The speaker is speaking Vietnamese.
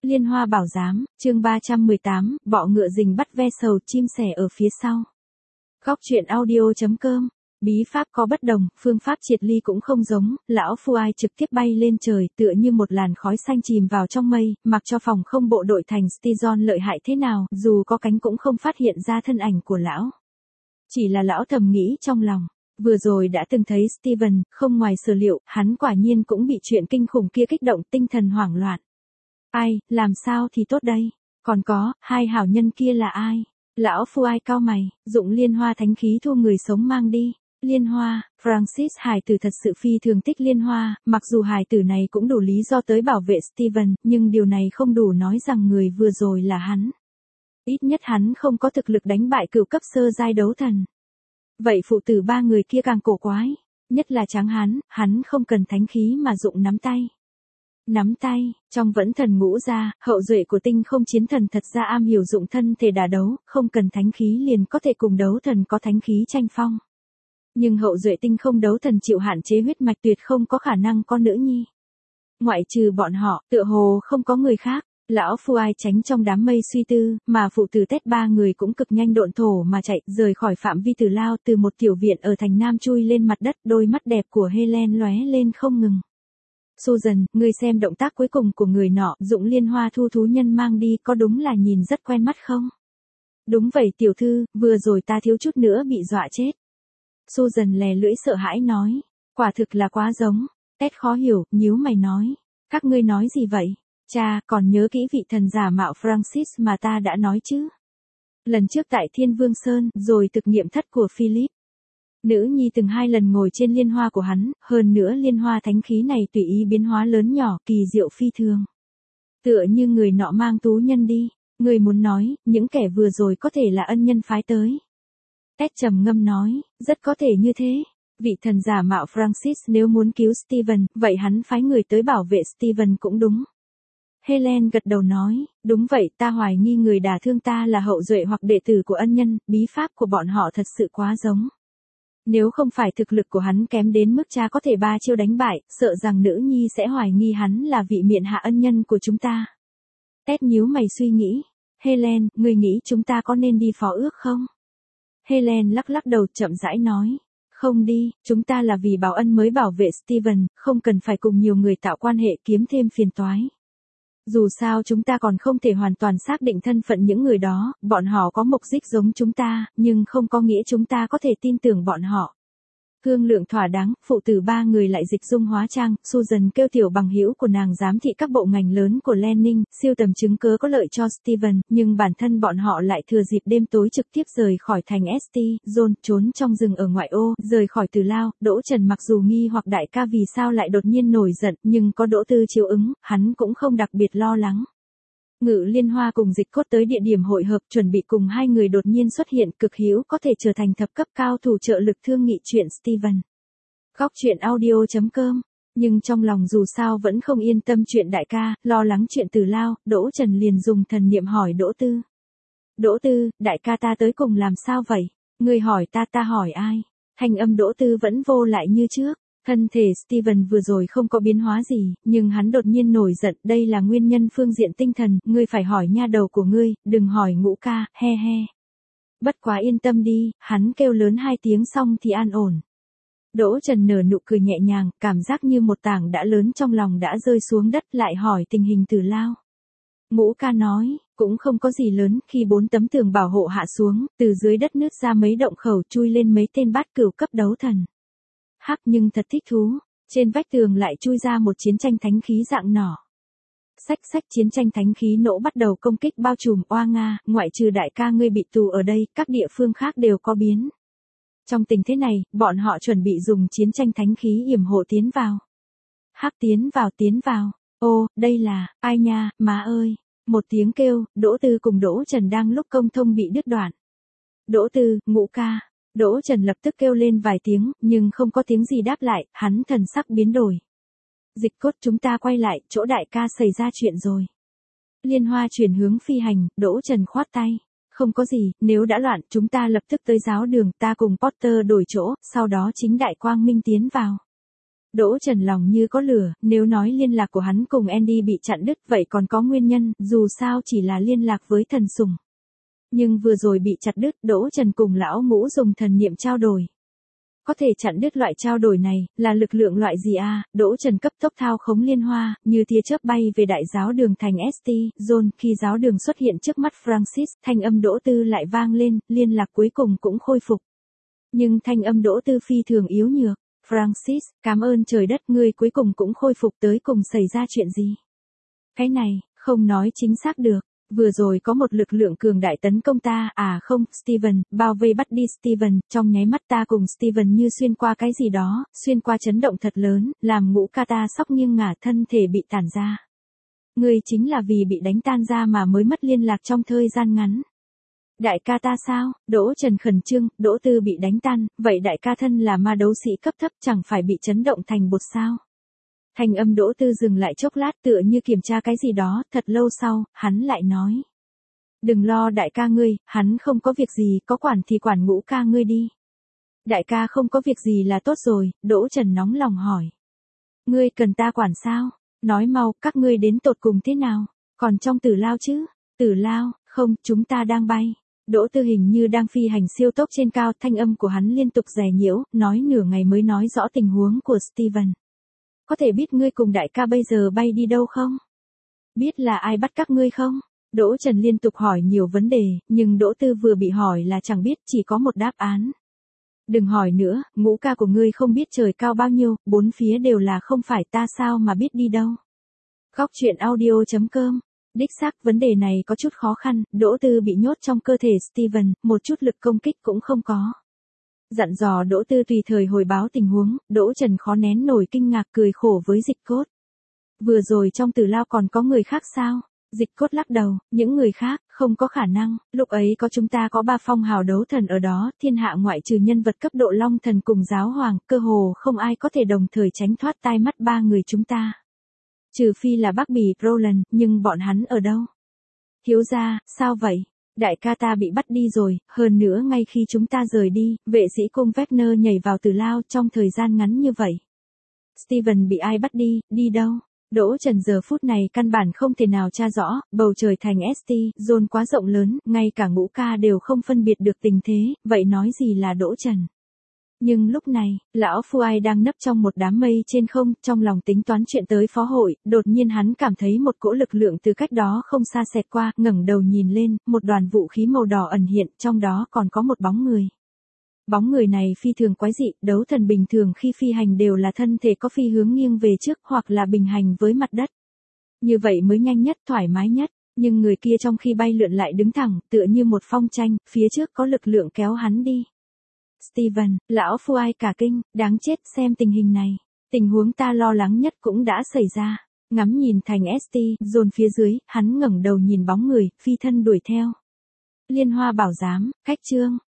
Liên Hoa bảo giám, chương 318, bọ ngựa rình bắt ve sầu, chim sẻ ở phía sau. Góc truyện audio.com. Bí pháp có bất đồng, phương pháp triệt ly cũng không giống, lão phu ai trực tiếp bay lên trời, tựa như một làn khói xanh chìm vào trong mây, mặc cho phòng không bộ đội thành Stizon lợi hại thế nào, dù có cánh cũng không phát hiện ra thân ảnh của lão. Chỉ là lão thầm nghĩ trong lòng, vừa rồi đã từng thấy Steven, không ngoài sở liệu, hắn quả nhiên cũng bị chuyện kinh khủng kia kích động, tinh thần hoảng loạn. Ai, làm sao thì tốt đây? Còn có, hai hảo nhân kia là ai? Lão phu ai cao mày, dụng Liên Hoa thánh khí thu người sống mang đi. Liên Hoa, Francis hài tử thật sự phi thường thích Liên Hoa, mặc dù hài tử này cũng đủ lý do tới bảo vệ Steven, nhưng điều này không đủ nói rằng người vừa rồi là hắn. Ít nhất hắn không có thực lực đánh bại cửu cấp sơ giai đấu thần. Vậy phụ tử ba người kia càng cổ quái, nhất là Tráng hắn không cần thánh khí mà dụng nắm tay. Nắm tay, trong vẫn thần ngũ gia, hậu duệ của tinh không chiến thần thật ra am hiểu dụng thân thể đả đấu, không cần thánh khí liền có thể cùng đấu thần có thánh khí tranh phong. Nhưng hậu duệ tinh không đấu thần chịu hạn chế huyết mạch tuyệt không có khả năng có nữ nhi. Ngoại trừ bọn họ, tựa hồ không có người khác. Lão phu ai tránh trong đám mây suy tư, mà phụ tử Tết ba người cũng cực nhanh độn thổ mà chạy, rời khỏi phạm vi tử lao từ một tiểu viện ở thành Nam chui lên mặt đất, đôi mắt đẹp của Helen lóe lên không ngừng. Susan, ngươi xem động tác cuối cùng của người nọ, dụng Liên Hoa thu thú nhân mang đi, có đúng là nhìn rất quen mắt không? Đúng vậy tiểu thư, vừa rồi ta thiếu chút nữa bị dọa chết. Susan lè lưỡi sợ hãi nói, quả thực là quá giống. Ted khó hiểu, nhíu mày nói, các ngươi nói gì vậy? Cha, còn nhớ kỹ vị thần giả mạo Francis mà ta đã nói chứ? Lần trước tại Thiên Vương Sơn, rồi thực nghiệm thất của Philip. Nữ nhi từng 2 lần ngồi trên Liên Hoa của hắn, hơn nữa Liên Hoa thánh khí này tùy ý biến hóa lớn nhỏ, kỳ diệu phi thường. Tựa như người nọ mang tú nhân đi, người muốn nói, những kẻ vừa rồi có thể là ân nhân phái tới. Ted trầm ngâm nói, rất có thể như thế. Vị thần giả mạo Francis nếu muốn cứu Steven, vậy hắn phái người tới bảo vệ Steven cũng đúng. Helen gật đầu nói, đúng vậy, ta hoài nghi người đả thương ta là hậu duệ hoặc đệ tử của ân nhân, bí pháp của bọn họ thật sự quá giống. Nếu không phải thực lực của hắn kém đến mức cha có thể 3 chiêu đánh bại, sợ rằng nữ nhi sẽ hoài nghi hắn là vị miện hạ ân nhân của chúng ta. Ted nhíu mày suy nghĩ, Helen, ngươi nghĩ chúng ta có nên đi phó ước không? Helen lắc lắc đầu chậm rãi nói. Không đi, chúng ta là vì báo ân mới bảo vệ Steven, không cần phải cùng nhiều người tạo quan hệ kiếm thêm phiền toái. Dù sao chúng ta còn không thể hoàn toàn xác định thân phận những người đó, bọn họ có mục đích giống chúng ta, nhưng không có nghĩa chúng ta có thể tin tưởng bọn họ. Thương lượng thỏa đáng, phụ tử ba người lại dịch dung hóa trang, Susan kêu tiểu bằng hữu của nàng giám thị các bộ ngành lớn của Lenin, siêu tầm chứng cớ có lợi cho Steven, nhưng bản thân bọn họ lại thừa dịp đêm tối trực tiếp rời khỏi thành St. John, trốn trong rừng ở ngoại ô, rời khỏi Tử Lao. Đỗ Trần mặc dù nghi hoặc đại ca vì sao lại đột nhiên nổi giận, nhưng có Đỗ Tư chiếu ứng, hắn cũng không đặc biệt lo lắng. Ngự Liên Hoa cùng Dịch Cốt tới địa điểm hội hợp, chuẩn bị cùng hai người đột nhiên xuất hiện, cực hữu có thể trở thành thập cấp cao thủ trợ lực thương nghị chuyện Steven. Góc truyện audio.com. Nhưng trong lòng dù sao vẫn không yên tâm chuyện đại ca, lo lắng chuyện Tử Lao, Đỗ Trần liền dùng thần niệm hỏi Đỗ Tư. Đỗ Tư, đại ca ta tới cùng làm sao vậy? Người hỏi ta hỏi ai? Thanh âm Đỗ Tư vẫn vô lại như trước. Thân thể Steven vừa rồi không có biến hóa gì, nhưng hắn đột nhiên nổi giận, đây là nguyên nhân phương diện tinh thần, ngươi phải hỏi nha đầu của ngươi, đừng hỏi Ngũ ca, he he. Bất quá yên tâm đi, hắn kêu lớn 2 tiếng xong thì an ổn. Đỗ Trần nở nụ cười nhẹ nhàng, cảm giác như một tảng đã lớn trong lòng đã rơi xuống đất, lại hỏi tình hình Tử Lao. Ngũ ca nói, cũng không có gì lớn, khi 4 tấm tường bảo hộ hạ xuống, từ dưới đất nứt ra mấy động khẩu chui lên mấy tên bát cửu cấp đấu thần. Hắc nhưng thật thích thú, trên vách tường lại chui ra một chiến tranh thánh khí dạng nỏ. Xách chiến tranh thánh khí nổ bắt đầu công kích bao trùm oa Nga, ngoại trừ đại ca ngươi bị tù ở đây, các địa phương khác đều có biến. Trong tình thế này, bọn họ chuẩn bị dùng chiến tranh thánh khí yểm hộ tiến vào. Hắc tiến vào, ô, đây là, ai nha, má ơi, một tiếng kêu, Đỗ Tư cùng Đỗ Trần đang lúc công thông bị đứt đoạn. Đỗ Tư, Ngũ ca. Đỗ Trần lập tức kêu lên vài tiếng, nhưng không có tiếng gì đáp lại, hắn thần sắc biến đổi. Dịch Cốt chúng ta quay lại, chỗ đại ca xảy ra chuyện rồi. Liên Hoa chuyển hướng phi hành, Đỗ Trần khoát tay. Không có gì, nếu đã loạn, chúng ta lập tức tới giáo đường, ta cùng Potter đổi chỗ, sau đó chính đại quang minh tiến vào. Đỗ Trần lòng như có lửa, nếu nói liên lạc của hắn cùng Andy bị chặn đứt vậy còn có nguyên nhân, dù sao chỉ là liên lạc với thần sủng. Nhưng vừa rồi bị chặt đứt, Đỗ Trần cùng lão ngũ dùng thần niệm trao đổi. Có thể chặn đứt loại trao đổi này, là lực lượng loại gì à? Đỗ Trần cấp tốc thao khống liên hoa, như tia chớp bay về đại giáo đường thành St. John, khi giáo đường xuất hiện trước mắt Francis, thanh âm Đỗ Tư lại vang lên, liên lạc cuối cùng cũng khôi phục. Nhưng thanh âm Đỗ Tư phi thường yếu nhược. Francis, cảm ơn trời đất, ngươi cuối cùng cũng khôi phục, tới cùng xảy ra chuyện gì? Cái này, không nói chính xác được. Vừa rồi có một lực lượng cường đại tấn công ta, à không, Steven, bao vây bắt đi Steven, trong nháy mắt ta cùng Steven như xuyên qua cái gì đó, xuyên qua chấn động thật lớn, làm ngũ ca ta sóc nghiêng ngả, thân thể bị tản ra. Ngươi chính là vì bị đánh tan ra mà mới mất liên lạc trong thời gian ngắn. Đại ca ta sao? Đỗ Trần khẩn trương, Đỗ Tư bị đánh tan, vậy đại ca thân là ma đấu sĩ cấp thấp chẳng phải bị chấn động thành bột sao? Thanh âm Đỗ Tư dừng lại chốc lát tựa như kiểm tra cái gì đó, thật lâu sau, hắn lại nói. Đừng lo đại ca ngươi, hắn không có việc gì, có quản thì quản ngũ ca ngươi đi. Đại ca không có việc gì là tốt rồi, Đỗ Trần nóng lòng hỏi. Ngươi cần ta quản sao? Nói mau, các ngươi đến tột cùng thế nào? Còn trong Tử Lao chứ? Tử Lao, không, chúng ta đang bay. Đỗ Tư hình như đang phi hành siêu tốc trên cao, thanh âm của hắn liên tục rè nhiễu, nói nửa ngày mới nói rõ tình huống của Steven. Có thể biết ngươi cùng đại ca bây giờ bay đi đâu không? Biết là ai bắt các ngươi không? Đỗ Trần liên tục hỏi nhiều vấn đề, nhưng Đỗ Tư vừa bị hỏi là chẳng biết, chỉ có một đáp án. Đừng hỏi nữa, ngũ ca của ngươi không biết trời cao bao nhiêu, bốn phía đều là không phải, ta sao mà biết đi đâu. Góc truyện audio.com. Đích xác vấn đề này có chút khó khăn, Đỗ Tư bị nhốt trong cơ thể Steven, một chút lực công kích cũng không có. Dặn dò Đỗ Tư tùy thời hồi báo tình huống, Đỗ Trần khó nén nổi kinh ngạc cười khổ với Dịch Cốt. Vừa rồi trong Tử Lao còn có người khác sao? Dịch Cốt lắc đầu, những người khác, không có khả năng, lúc ấy có chúng ta có 3 phong hào đấu thần ở đó, thiên hạ ngoại trừ nhân vật cấp độ Long Thần cùng Giáo Hoàng, cơ hồ không ai có thể đồng thời tránh thoát tai mắt 3 người chúng ta. Trừ phi là Bác Bỉ Roland, nhưng bọn hắn ở đâu? Thiếu gia, sao vậy? Đại ca ta bị bắt đi rồi, hơn nữa ngay khi chúng ta rời đi, vệ sĩ cung Wagner nhảy vào Tử Lao trong thời gian ngắn như vậy. Steven bị ai bắt đi, đi đâu? Đỗ Trần giờ phút này căn bản không thể nào tra rõ, bầu trời thành St. John quá rộng lớn, ngay cả ngũ ca đều không phân biệt được tình thế, vậy nói gì là Đỗ Trần? Nhưng lúc này, lão Phu Ai đang nấp trong một đám mây trên không, trong lòng tính toán chuyện tới phó hội, đột nhiên hắn cảm thấy một cỗ lực lượng từ cách đó không xa xẹt qua, ngẩng đầu nhìn lên, một đoàn vũ khí màu đỏ ẩn hiện, trong đó còn có một bóng người. Bóng người này phi thường quái dị, đấu thần bình thường khi phi hành đều là thân thể có phi hướng nghiêng về trước hoặc là bình hành với mặt đất. Như vậy mới nhanh nhất, thoải mái nhất, nhưng người kia trong khi bay lượn lại đứng thẳng, tựa như một phong tranh, phía trước có lực lượng kéo hắn đi. Steven, lão Phu Ai cả kinh, đáng chết, xem tình hình này. Tình huống ta lo lắng nhất cũng đã xảy ra. Ngắm nhìn thành St. John phía dưới, hắn ngẩng đầu nhìn bóng người, phi thân đuổi theo. Liên Hoa Bảo Giám, khách chương.